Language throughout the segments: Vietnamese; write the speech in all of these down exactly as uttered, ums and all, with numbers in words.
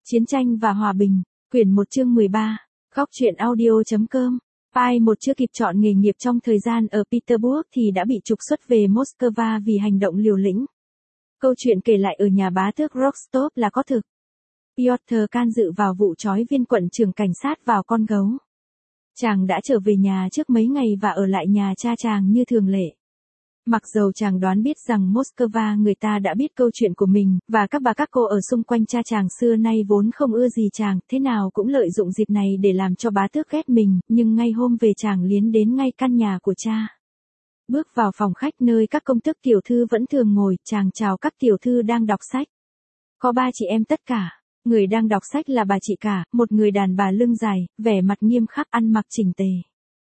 Chiến tranh và hòa bình, quyển một chương mười ba, góc truyện audio.com. Pai một chưa kịp chọn nghề nghiệp trong thời gian ở Petersburg thì đã bị trục xuất về Moscow vì hành động liều lĩnh. Câu chuyện kể lại ở nhà bá tước Rostov là có thực. Piotr can dự vào vụ trói viên quận trưởng cảnh sát vào con gấu. Chàng đã trở về nhà trước mấy ngày và ở lại nhà cha chàng như thường lệ. Mặc dầu chàng đoán biết rằng Moscow người ta đã biết câu chuyện của mình, và các bà các cô ở xung quanh cha chàng xưa nay vốn không ưa gì chàng, thế nào cũng lợi dụng dịp này để làm cho bá tước ghét mình, nhưng ngay hôm về chàng liến đến ngay căn nhà của cha. Bước vào phòng khách nơi các công tước tiểu thư vẫn thường ngồi, chàng chào các tiểu thư đang đọc sách. Có ba chị em tất cả. Người đang đọc sách là bà chị cả, một người đàn bà lưng dài, vẻ mặt nghiêm khắc ăn mặc chỉnh tề.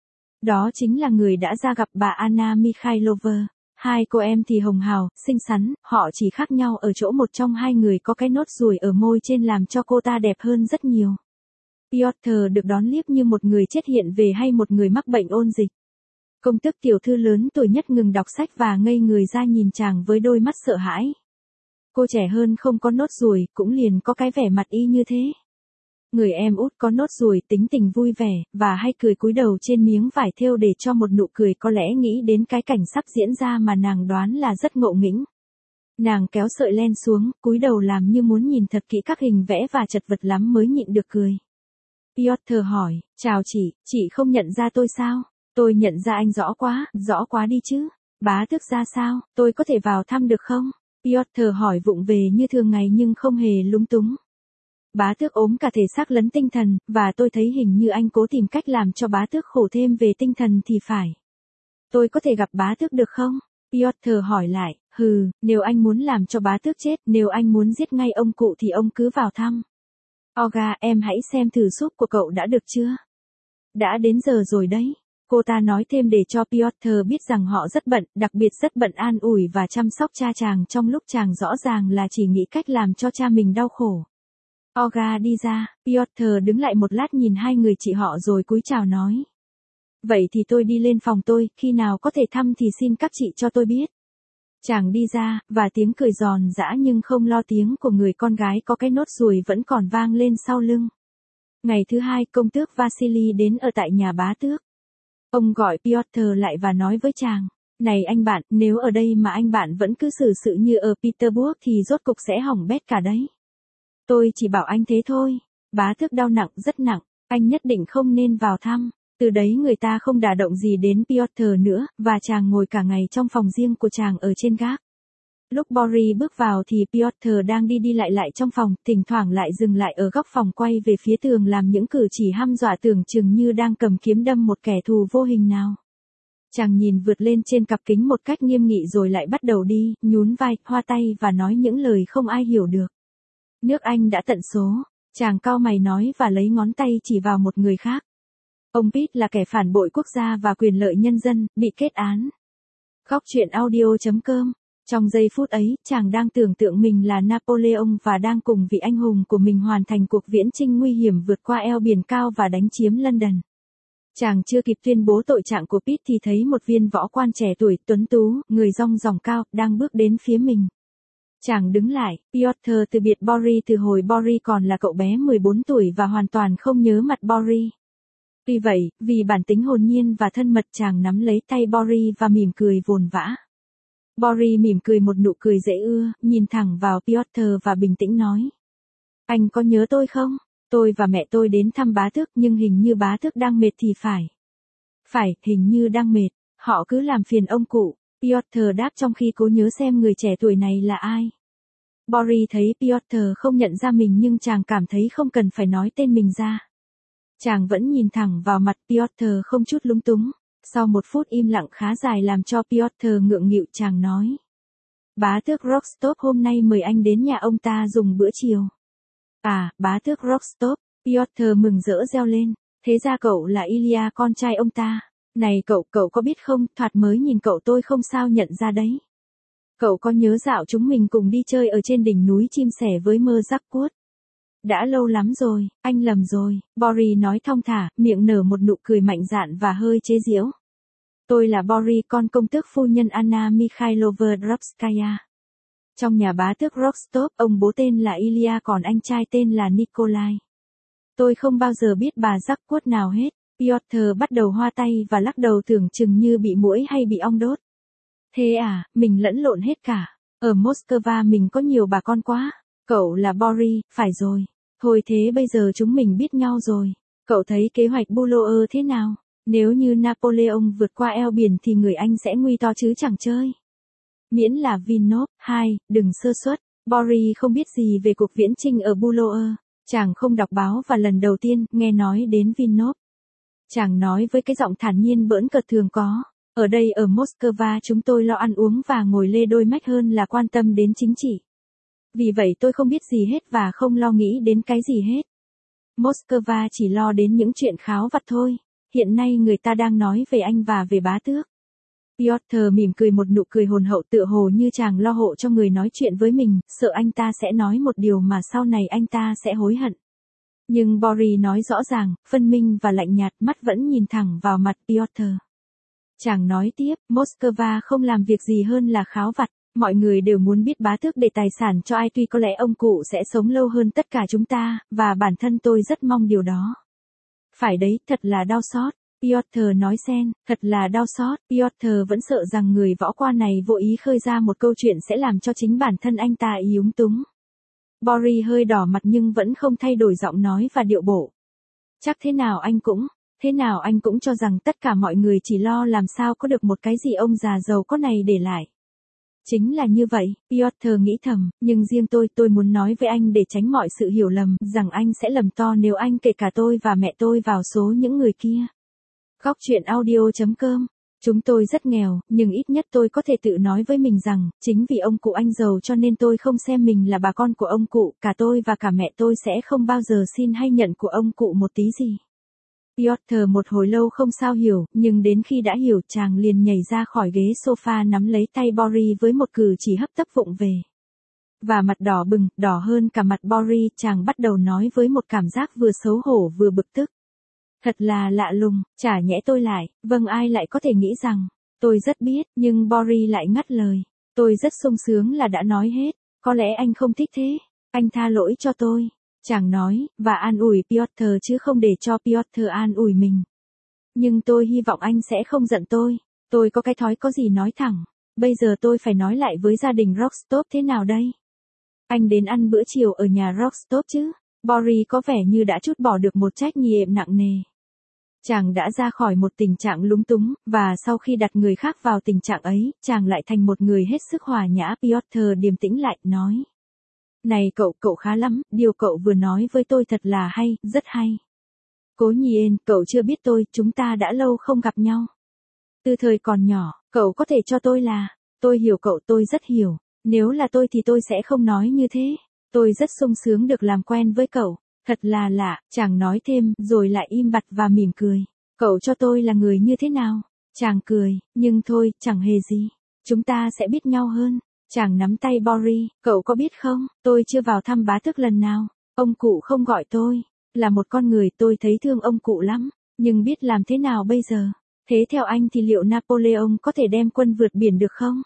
Đó chính là người đã ra gặp bà Anna Mikhailova. Hai cô em thì hồng hào, xinh xắn, họ chỉ khác nhau ở chỗ một trong hai người có cái nốt ruồi ở môi trên làm cho cô ta đẹp hơn rất nhiều. Piotr được đón liếc như một người chết hiện về hay một người mắc bệnh ôn dịch. Công tước tiểu thư lớn tuổi nhất ngừng đọc sách và ngây người ra nhìn chàng với đôi mắt sợ hãi. Cô trẻ hơn không có nốt ruồi, cũng liền có cái vẻ mặt y như thế. Người em út có nốt ruồi tính tình vui vẻ, và hay cười cúi đầu trên miếng vải thêu để cho một nụ cười có lẽ nghĩ đến cái cảnh sắp diễn ra mà nàng đoán là rất ngộ nghĩnh. Nàng kéo sợi len xuống, cúi đầu làm như muốn nhìn thật kỹ các hình vẽ và chật vật lắm mới nhịn được cười. Piotr hỏi, chào chị, chị không nhận ra tôi sao? Tôi nhận ra anh rõ quá, rõ quá đi chứ. Bá tước ra sao, tôi có thể vào thăm được không? Piotr hỏi vụng về như thường ngày nhưng không hề lúng túng. Bá tước ốm cả thể xác lẫn tinh thần, và tôi thấy hình như anh cố tìm cách làm cho bá tước khổ thêm về tinh thần thì phải. Tôi có thể gặp bá tước được không? Piotr hỏi lại, hừ, nếu anh muốn làm cho bá tước chết, nếu anh muốn giết ngay ông cụ thì ông cứ vào thăm. Olga, em hãy xem thử súp của cậu đã được chưa? Đã đến giờ rồi đấy. Cô ta nói thêm để cho Piotr biết rằng họ rất bận, đặc biệt rất bận an ủi và chăm sóc cha chàng trong lúc chàng rõ ràng là chỉ nghĩ cách làm cho cha mình đau khổ. Olga đi ra, Piotr đứng lại một lát nhìn hai người chị họ rồi cúi chào nói. Vậy thì tôi đi lên phòng tôi, khi nào có thể thăm thì xin các chị cho tôi biết. Chàng đi ra, và tiếng cười giòn giã nhưng không lo tiếng của người con gái có cái nốt ruồi vẫn còn vang lên sau lưng. Ngày thứ hai, công tước Vasily đến ở tại nhà bá tước. Ông gọi Piotr lại và nói với chàng, này anh bạn, nếu ở đây mà anh bạn vẫn cứ xử sự như ở Petersburg thì rốt cục sẽ hỏng bét cả đấy. Tôi chỉ bảo anh thế thôi, bá tước đau nặng rất nặng, anh nhất định không nên vào thăm. Từ đấy người ta không đả động gì đến Piotr nữa, và chàng ngồi cả ngày trong phòng riêng của chàng ở trên gác. Lúc Boris bước vào thì Piotr đang đi đi lại lại trong phòng, thỉnh thoảng lại dừng lại ở góc phòng quay về phía tường làm những cử chỉ hăm dọa tưởng chừng như đang cầm kiếm đâm một kẻ thù vô hình nào. Chàng nhìn vượt lên trên cặp kính một cách nghiêm nghị rồi lại bắt đầu đi, nhún vai, hoa tay và nói những lời không ai hiểu được. Nước Anh đã tận số, chàng cau mày nói và lấy ngón tay chỉ vào một người khác. Ông Pitt là kẻ phản bội quốc gia và quyền lợi nhân dân, bị kết án. Góc truyện audio.com. Trong giây phút ấy, chàng đang tưởng tượng mình là Napoleon và đang cùng vị anh hùng của mình hoàn thành cuộc viễn chinh nguy hiểm vượt qua eo biển cao và đánh chiếm London. Chàng chưa kịp tuyên bố tội trạng của Pitt thì thấy một viên võ quan trẻ tuổi, tuấn tú, người rong ròng cao, đang bước đến phía mình. Chàng đứng lại, Piotr từ biệt Boris từ hồi Boris còn là cậu bé mười bốn tuổi và hoàn toàn không nhớ mặt Boris. Tuy vậy, vì bản tính hồn nhiên và thân mật chàng nắm lấy tay Boris và mỉm cười vồn vã. Boris mỉm cười một nụ cười dễ ưa, nhìn thẳng vào Piotr và bình tĩnh nói. Anh có nhớ tôi không? Tôi và mẹ tôi đến thăm bá tước nhưng hình như bá tước đang mệt thì phải. Phải, hình như đang mệt, họ cứ làm phiền ông cụ. Piotr đáp trong khi cố nhớ xem người trẻ tuổi này là ai. Boris thấy Piotr không nhận ra mình nhưng chàng cảm thấy không cần phải nói tên mình ra. Chàng vẫn nhìn thẳng vào mặt Piotr không chút lúng túng. Sau một phút im lặng khá dài làm cho Piotr ngượng nghịu chàng nói. Bá tước Rostov hôm nay mời anh đến nhà ông ta dùng bữa chiều. À, bá tước Rostov, Piotr mừng rỡ reo lên. Thế ra cậu là Ilya con trai ông ta. Này cậu, cậu có biết không, thoạt mới nhìn cậu tôi không sao nhận ra đấy. Cậu có nhớ dạo chúng mình cùng đi chơi ở trên đỉnh núi chim sẻ với mơ rắc cuốt? Đã lâu lắm rồi, anh lầm rồi, Boris nói thong thả, miệng nở một nụ cười mạnh dạn và hơi chế giễu. Tôi là Boris, con công tước phu nhân Anna Mikhailova Drovskaya. Trong nhà bá tước Rostov, ông bố tên là Ilya còn anh trai tên là Nikolai. Tôi không bao giờ biết bà rắc quất nào hết. Piotr bắt đầu hoa tay và lắc đầu tưởng chừng như bị muỗi hay bị ong đốt. Thế à, mình lẫn lộn hết cả. Ở Moscow mình có nhiều bà con quá. Cậu là Boris, phải rồi. Thôi thế bây giờ chúng mình biết nhau rồi. Cậu thấy kế hoạch Bulower thế nào? Nếu như Napoleon vượt qua eo biển thì người Anh sẽ nguy to chứ chẳng chơi. Miễn là Vinov, hai, đừng sơ suất. Boris không biết gì về cuộc viễn chinh ở Bulower. Chàng không đọc báo và lần đầu tiên nghe nói đến Vinov. Chàng nói với cái giọng thản nhiên bỡn cợt thường có. Ở đây ở Moscow chúng tôi lo ăn uống và ngồi lê đôi mách hơn là quan tâm đến chính trị. Vì vậy tôi không biết gì hết và không lo nghĩ đến cái gì hết. Moscow chỉ lo đến những chuyện kháo vặt thôi. Hiện nay người ta đang nói về anh và về bá tước. Piotr mỉm cười một nụ cười hồn hậu tựa hồ như chàng lo hộ cho người nói chuyện với mình, sợ anh ta sẽ nói một điều mà sau này anh ta sẽ hối hận. Nhưng Boris nói rõ ràng, phân minh và lạnh nhạt, mắt vẫn nhìn thẳng vào mặt Piotr. Chàng nói tiếp, Moscow không làm việc gì hơn là kháo vặt, mọi người đều muốn biết bá tước để tài sản cho ai tuy có lẽ ông cụ sẽ sống lâu hơn tất cả chúng ta, và bản thân tôi rất mong điều đó. Phải đấy, thật là đau xót. Piotr nói xen, thật là đau xót. Piotr vẫn sợ rằng người võ quan này vô ý khơi ra một câu chuyện sẽ làm cho chính bản thân anh ta ý úng túng. Boris hơi đỏ mặt nhưng vẫn không thay đổi giọng nói và điệu bộ. Chắc thế nào anh cũng, thế nào anh cũng cho rằng tất cả mọi người chỉ lo làm sao có được một cái gì ông già giàu có này để lại. Chính là như vậy, Piotr nghĩ thầm, nhưng riêng tôi, tôi muốn nói với anh để tránh mọi sự hiểu lầm, rằng anh sẽ lầm to nếu anh kể cả tôi và mẹ tôi vào số những người kia. Góc truyện audio chấm com. Chúng tôi rất nghèo, nhưng ít nhất tôi có thể tự nói với mình rằng, chính vì ông cụ anh giàu cho nên tôi không xem mình là bà con của ông cụ, cả tôi và cả mẹ tôi sẽ không bao giờ xin hay nhận của ông cụ một tí gì. Piotr một hồi lâu không sao hiểu, nhưng đến khi đã hiểu chàng liền nhảy ra khỏi ghế sofa nắm lấy tay Boris với một cử chỉ hấp tấp vụng về. Và mặt đỏ bừng, đỏ hơn cả mặt Boris, chàng bắt đầu nói với một cảm giác vừa xấu hổ vừa bực tức. Thật là lạ lùng, chả nhẽ tôi lại, vâng ai lại có thể nghĩ rằng, tôi rất biết, nhưng Boris lại ngắt lời. Tôi rất sung sướng là đã nói hết, có lẽ anh không thích thế, anh tha lỗi cho tôi. Chàng nói, và an ủi Piotr chứ không để cho Piotr an ủi mình. Nhưng tôi hy vọng anh sẽ không giận tôi, tôi có cái thói có gì nói thẳng, bây giờ tôi phải nói lại với gia đình Rostov thế nào đây? Anh đến ăn bữa chiều ở nhà Rostov chứ? Boris có vẻ như đã trút bỏ được một trách nhiệm nặng nề. Chàng đã ra khỏi một tình trạng lúng túng, và sau khi đặt người khác vào tình trạng ấy, chàng lại thành một người hết sức hòa nhã. Piotr điềm tĩnh lại, nói. Này cậu, cậu khá lắm, điều cậu vừa nói với tôi thật là hay, rất hay. Cố nhiên, cậu chưa biết tôi, chúng ta đã lâu không gặp nhau. Từ thời còn nhỏ, cậu có thể cho tôi là, tôi hiểu cậu, tôi rất hiểu, nếu là tôi thì tôi sẽ không nói như thế. Tôi rất sung sướng được làm quen với cậu, thật là lạ, chàng nói thêm, rồi lại im bặt và mỉm cười. Cậu cho tôi là người như thế nào? Chàng cười, nhưng thôi, chẳng hề gì. Chúng ta sẽ biết nhau hơn. Chàng nắm tay Boris, cậu có biết không, tôi chưa vào thăm bá tước lần nào. Ông cụ không gọi tôi, là một con người tôi thấy thương ông cụ lắm, nhưng biết làm thế nào bây giờ? Thế theo anh thì liệu Napoleon có thể đem quân vượt biển được không?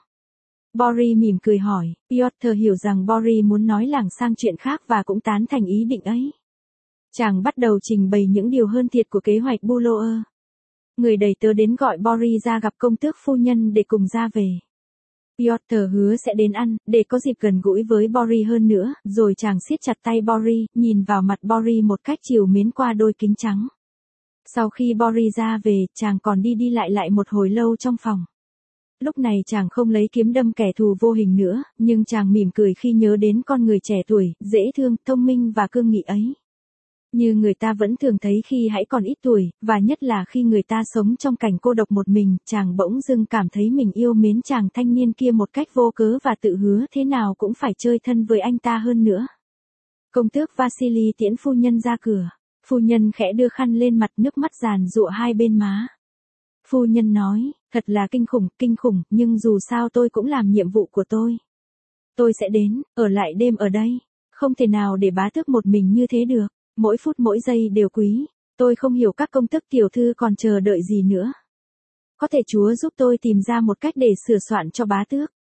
Boris mỉm cười hỏi, Piotr hiểu rằng Boris muốn nói lảng sang chuyện khác và cũng tán thành ý định ấy. Chàng bắt đầu trình bày những điều hơn thiệt của kế hoạch Bulower. Người đầy tớ đến gọi Boris ra gặp công tước phu nhân để cùng ra về. Piotr hứa sẽ đến ăn, để có dịp gần gũi với Boris hơn nữa, rồi chàng siết chặt tay Boris, nhìn vào mặt Boris một cách trìu mến qua đôi kính trắng. Sau khi Boris ra về, chàng còn đi đi lại lại một hồi lâu trong phòng. Lúc này chàng không lấy kiếm đâm kẻ thù vô hình nữa, nhưng chàng mỉm cười khi nhớ đến con người trẻ tuổi, dễ thương, thông minh và cương nghị ấy. Như người ta vẫn thường thấy khi hãy còn ít tuổi, và nhất là khi người ta sống trong cảnh cô độc một mình, chàng bỗng dưng cảm thấy mình yêu mến chàng thanh niên kia một cách vô cớ và tự hứa thế nào cũng phải chơi thân với anh ta hơn nữa. Công tước Vasily tiễn phu nhân ra cửa. Phu nhân khẽ đưa khăn lên mặt, nước mắt giàn giụa hai bên má. Phu nhân nói, thật là kinh khủng, kinh khủng, nhưng dù sao tôi cũng làm nhiệm vụ của tôi. Tôi sẽ đến, ở lại đêm ở đây. Không thể nào để bá tước một mình như thế được. Mỗi phút mỗi giây đều quý. Tôi không hiểu các công tước tiểu thư còn chờ đợi gì nữa. Có thể Chúa giúp tôi tìm ra một cách để sửa soạn cho bá tước.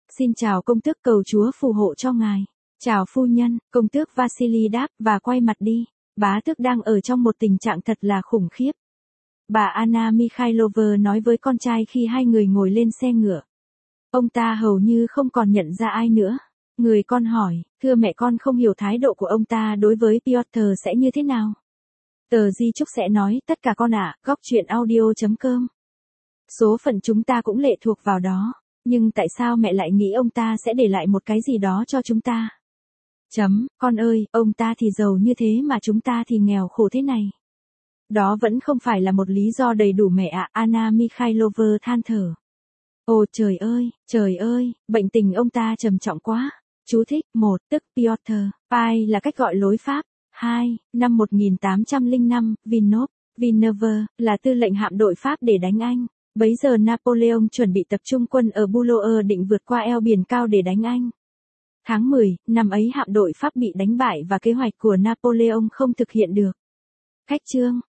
Xin chào công tước, cầu chúa phù hộ cho ngài. Chào phu nhân, công tước Vasily đáp và quay mặt đi. Bá tước đang ở trong một tình trạng thật là khủng khiếp. Bà Anna Mikhailova nói với con trai khi hai người ngồi lên xe ngựa. Ông ta hầu như không còn nhận ra ai nữa. Người con hỏi, thưa mẹ, con không hiểu thái độ của ông ta đối với Piotr sẽ như thế nào. Tờ di chúc sẽ nói, tất cả con ạ, góc truyện audio chấm com. Số phận chúng ta cũng lệ thuộc vào đó. Nhưng tại sao mẹ lại nghĩ ông ta sẽ để lại một cái gì đó cho chúng ta? Chấm, con ơi, ông ta thì giàu như thế mà chúng ta thì nghèo khổ thế này. Đó vẫn không phải là một lý do đầy đủ mẹ ạ, Anna Mikhailova than thở. Ồ trời ơi, trời ơi, bệnh tình ông ta trầm trọng quá. Chú thích, một, tức Piotr, Pai là cách gọi lối Pháp. Hai, năm một nghìn tám trăm lẻ năm, Villeneuve, Villeneuve, là tư lệnh hạm đội Pháp để đánh Anh. Bấy giờ Napoleon chuẩn bị tập trung quân ở Boulogne định vượt qua eo biển cao để đánh Anh. Tháng mười, năm ấy hạm đội Pháp bị đánh bại và kế hoạch của Napoleon không thực hiện được. Khách chương